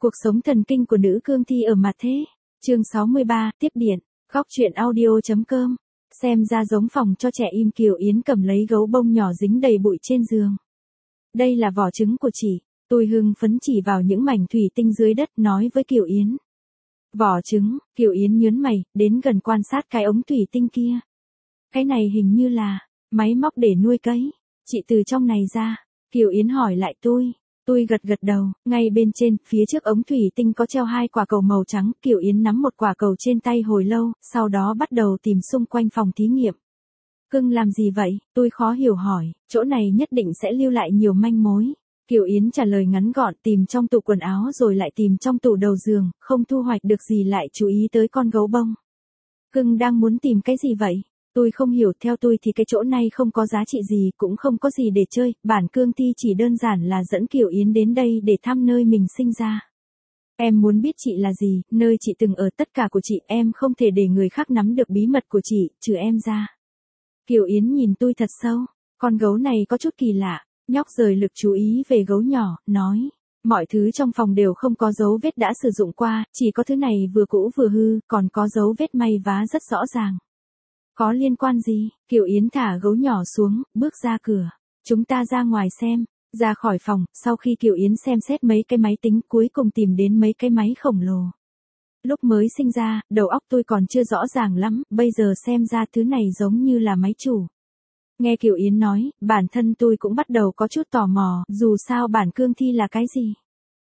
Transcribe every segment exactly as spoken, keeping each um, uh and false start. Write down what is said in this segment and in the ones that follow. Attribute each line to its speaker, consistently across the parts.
Speaker 1: Cuộc sống thần kinh của nữ cương thi ở mặt thế. Chương sáu mươi ba, tiếp điện. Góc truyện audio.com. Xem ra giống phòng cho trẻ im. Kiều Yến cầm lấy gấu bông nhỏ dính đầy bụi trên giường. Đây là vỏ trứng của chị. Tôi hưng phấn chỉ vào những mảnh thủy tinh dưới đất nói với Kiều Yến. Vỏ trứng. Kiều Yến nhớn mày, đến gần quan sát cái ống thủy tinh kia. Cái này hình như là máy móc để nuôi cấy. Chị từ trong này ra. Kiều Yến hỏi lại tôi. Tôi gật gật đầu, ngay bên trên, phía trước ống thủy tinh có treo hai quả cầu màu trắng. Kiều Yến nắm một quả cầu trên tay hồi lâu, sau đó bắt đầu tìm xung quanh phòng thí nghiệm. Cưng làm gì vậy? Tôi khó hiểu hỏi, chỗ này nhất định sẽ lưu lại nhiều manh mối. Kiều Yến trả lời ngắn gọn, tìm trong tủ quần áo rồi lại tìm trong tủ đầu giường, không thu hoạch được gì lại chú ý tới con gấu bông. Cưng đang muốn tìm cái gì vậy? Tôi không hiểu, theo tôi thì cái chỗ này không có giá trị gì, cũng không có gì để chơi, bản cương thi chỉ đơn giản là dẫn Kiều Yến đến đây để thăm nơi mình sinh ra. Em muốn biết chị là gì, nơi chị từng ở, tất cả của chị, em không thể để người khác nắm được bí mật của chị, trừ em ra. Kiều Yến nhìn tôi thật sâu, con gấu này có chút kỳ lạ, nhóc rời lực chú ý về gấu nhỏ, nói. Mọi thứ trong phòng đều không có dấu vết đã sử dụng qua, chỉ có thứ này vừa cũ vừa hư, còn có dấu vết may vá rất rõ ràng. Có liên quan gì? Kiều Yến thả gấu nhỏ xuống, bước ra cửa. Chúng ta ra ngoài xem. Ra khỏi phòng, sau khi Kiều Yến xem xét mấy cái máy tính, cuối cùng tìm đến mấy cái máy khổng lồ. Lúc mới sinh ra, đầu óc tôi còn chưa rõ ràng lắm, bây giờ xem ra thứ này giống như là máy chủ. Nghe Kiều Yến nói, bản thân tôi cũng bắt đầu có chút tò mò, dù sao bản cương thi là cái gì?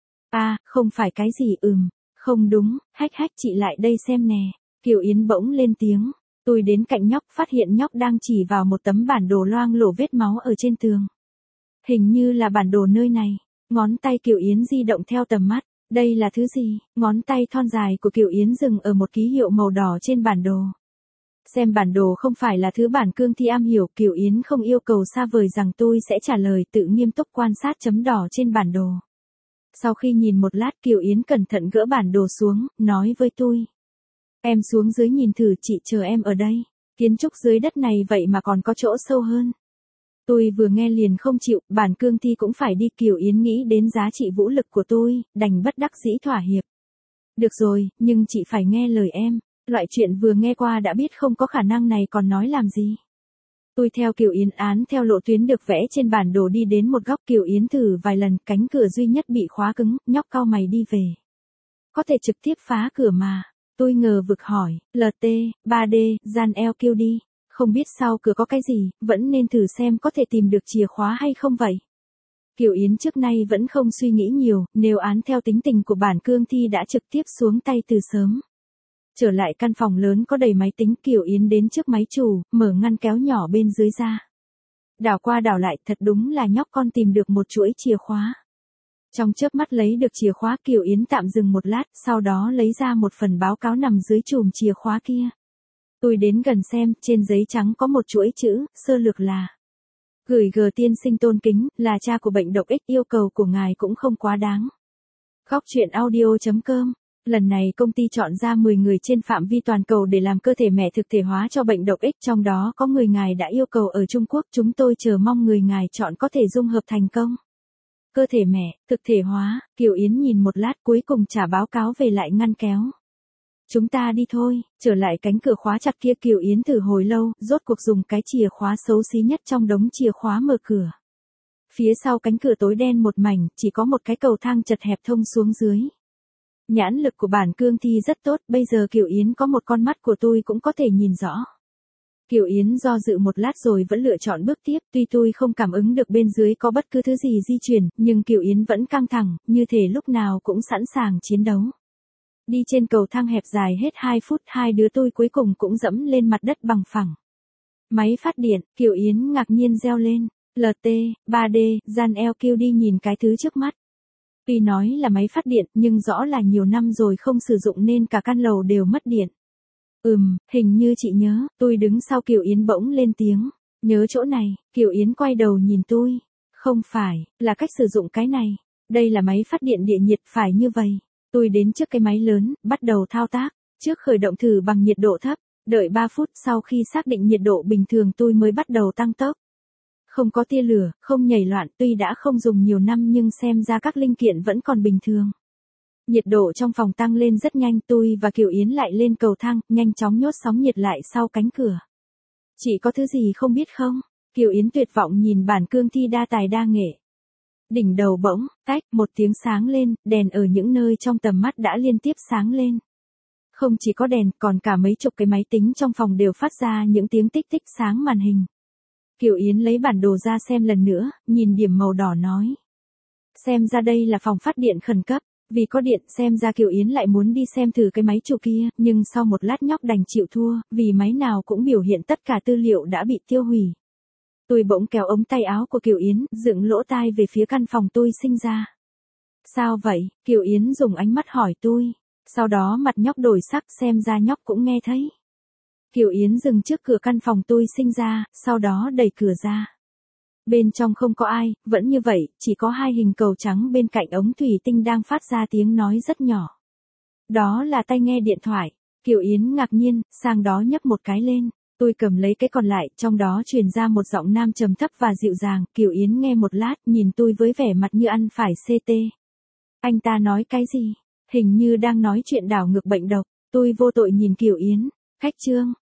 Speaker 1: À, không phải cái gì, ừm, không đúng, hách hách chị lại đây xem nè. Kiều Yến bỗng lên tiếng. Tôi đến cạnh nhóc, phát hiện nhóc đang chỉ vào một tấm bản đồ loang lổ vết máu ở trên tường. Hình như là bản đồ nơi này. Ngón tay Kiều Yến di động theo tầm mắt. Đây là thứ gì? Ngón tay thon dài của Kiều Yến dừng ở một ký hiệu màu đỏ trên bản đồ. Xem bản đồ không phải là thứ bản cương thi am hiểu. Kiều Yến không yêu cầu xa vời rằng tôi sẽ trả lời, tự nghiêm túc quan sát chấm đỏ trên bản đồ. Sau khi nhìn một lát, Kiều Yến cẩn thận gỡ bản đồ xuống, nói với tôi. Em xuống dưới nhìn thử, chị chờ em ở đây. Kiến trúc dưới đất này vậy mà còn có chỗ sâu hơn. Tôi vừa nghe liền không chịu, bản cương thi cũng phải đi. Kiều Yến nghĩ đến giá trị vũ lực của tôi, đành bất đắc dĩ thỏa hiệp. Được rồi, nhưng chị phải nghe lời em. Loại chuyện vừa nghe qua đã biết không có khả năng này còn nói làm gì. Tôi theo Kiều Yến án theo lộ tuyến được vẽ trên bản đồ đi đến một góc. Kiều Yến thử vài lần, cánh cửa duy nhất bị khóa cứng, nhóc cau mày đi về. Có thể trực tiếp phá cửa mà. Tôi ngờ vực hỏi, lờ tê, ba D, gian eo kêu đi, không biết sau cửa có cái gì, vẫn nên thử xem có thể tìm được chìa khóa hay không vậy. Kiều Yến trước nay vẫn không suy nghĩ nhiều, nếu án theo tính tình của bản cương thi đã trực tiếp xuống tay từ sớm. Trở lại căn phòng lớn có đầy máy tính, Kiều Yến đến trước máy chủ, mở ngăn kéo nhỏ bên dưới ra. Đảo qua đảo lại, thật đúng là nhóc con tìm được một chuỗi chìa khóa. Trong chớp mắt lấy được chìa khóa, Kiều Yến tạm dừng một lát, sau đó lấy ra một phần báo cáo nằm dưới chùm chìa khóa kia. Tôi đến gần xem, trên giấy trắng có một chuỗi chữ, sơ lược là. Gửi G tiên sinh tôn kính, là cha của bệnh độc X, yêu cầu của ngài cũng không quá đáng. Góc truyện audio.com. Lần này công ty chọn ra mười người trên phạm vi toàn cầu để làm cơ thể mẹ thực thể hóa cho bệnh độc X, trong đó có người ngài đã yêu cầu ở Trung Quốc, chúng tôi chờ mong người ngài chọn có thể dung hợp thành công. Cơ thể mẹ, thực thể hóa, Kiều Yến nhìn một lát cuối cùng trả báo cáo về lại ngăn kéo. Chúng ta đi thôi, trở lại cánh cửa khóa chặt kia. Kiều Yến thử hồi lâu, rốt cuộc dùng cái chìa khóa xấu xí nhất trong đống chìa khóa mở cửa. Phía sau cánh cửa tối đen một mảnh, chỉ có một cái cầu thang chật hẹp thông xuống dưới. Nhãn lực của bản cương thi rất tốt, bây giờ Kiều Yến có một con mắt của tôi cũng có thể nhìn rõ. Kiều Yến do dự một lát rồi vẫn lựa chọn bước tiếp, tuy tôi không cảm ứng được bên dưới có bất cứ thứ gì di chuyển, nhưng Kiều Yến vẫn căng thẳng, như thể lúc nào cũng sẵn sàng chiến đấu. Đi trên cầu thang hẹp dài hết hai phút, hai đứa tôi cuối cùng cũng dẫm lên mặt đất bằng phẳng. Máy phát điện, Kiều Yến ngạc nhiên reo lên, lờ tê, ba D, gian eo kêu đi nhìn cái thứ trước mắt. Tuy nói là máy phát điện, nhưng rõ là nhiều năm rồi không sử dụng nên cả căn lầu đều mất điện. Ừm, hình như chị nhớ, tôi đứng sau Kiều Yến bỗng lên tiếng. Nhớ chỗ này, Kiều Yến quay đầu nhìn tôi. Không phải, là cách sử dụng cái này. Đây là máy phát điện địa nhiệt, phải như vậy. Tôi đến trước cái máy lớn, bắt đầu thao tác. Trước khởi động thử bằng nhiệt độ thấp. Đợi ba phút sau khi xác định nhiệt độ bình thường tôi mới bắt đầu tăng tốc. Không có tia lửa, không nhảy loạn, tuy đã không dùng nhiều năm nhưng xem ra các linh kiện vẫn còn bình thường. Nhiệt độ trong phòng tăng lên rất nhanh, tôi và Kiều Yến lại lên cầu thang, nhanh chóng nhốt sóng nhiệt lại sau cánh cửa. Chị có thứ gì không biết không? Kiều Yến tuyệt vọng nhìn bản cương thi đa tài đa nghệ. Đỉnh đầu bỗng, tách, một tiếng sáng lên, đèn ở những nơi trong tầm mắt đã liên tiếp sáng lên. Không chỉ có đèn, còn cả mấy chục cái máy tính trong phòng đều phát ra những tiếng tích tích sáng màn hình. Kiều Yến lấy bản đồ ra xem lần nữa, nhìn điểm màu đỏ nói. Xem ra đây là phòng phát điện khẩn cấp, vì có điện xem ra Kiều Yến lại muốn đi xem thử cái máy chủ kia, nhưng sau một lát nhóc đành chịu thua, vì máy nào cũng biểu hiện tất cả tư liệu đã bị tiêu hủy. Tôi bỗng kéo ống tay áo của Kiều Yến, dựng lỗ tai về phía căn phòng tôi sinh ra. Sao vậy? Kiều Yến dùng ánh mắt hỏi tôi. Sau đó mặt nhóc đổi sắc, xem ra nhóc cũng nghe thấy. Kiều Yến dừng trước cửa căn phòng tôi sinh ra, sau đó đẩy cửa ra. Bên trong không có ai, vẫn như vậy, chỉ có hai hình cầu trắng bên cạnh ống thủy tinh đang phát ra tiếng nói rất nhỏ. Đó là tai nghe điện thoại. Kiều Yến ngạc nhiên, sang đó nhấc một cái lên. Tôi cầm lấy cái còn lại, trong đó truyền ra một giọng nam trầm thấp và dịu dàng. Kiều Yến nghe một lát, nhìn tôi với vẻ mặt như ăn phải xê tê. Anh ta nói cái gì? Hình như đang nói chuyện đảo ngược bệnh độc. Tôi vô tội nhìn Kiều Yến. Khách trương,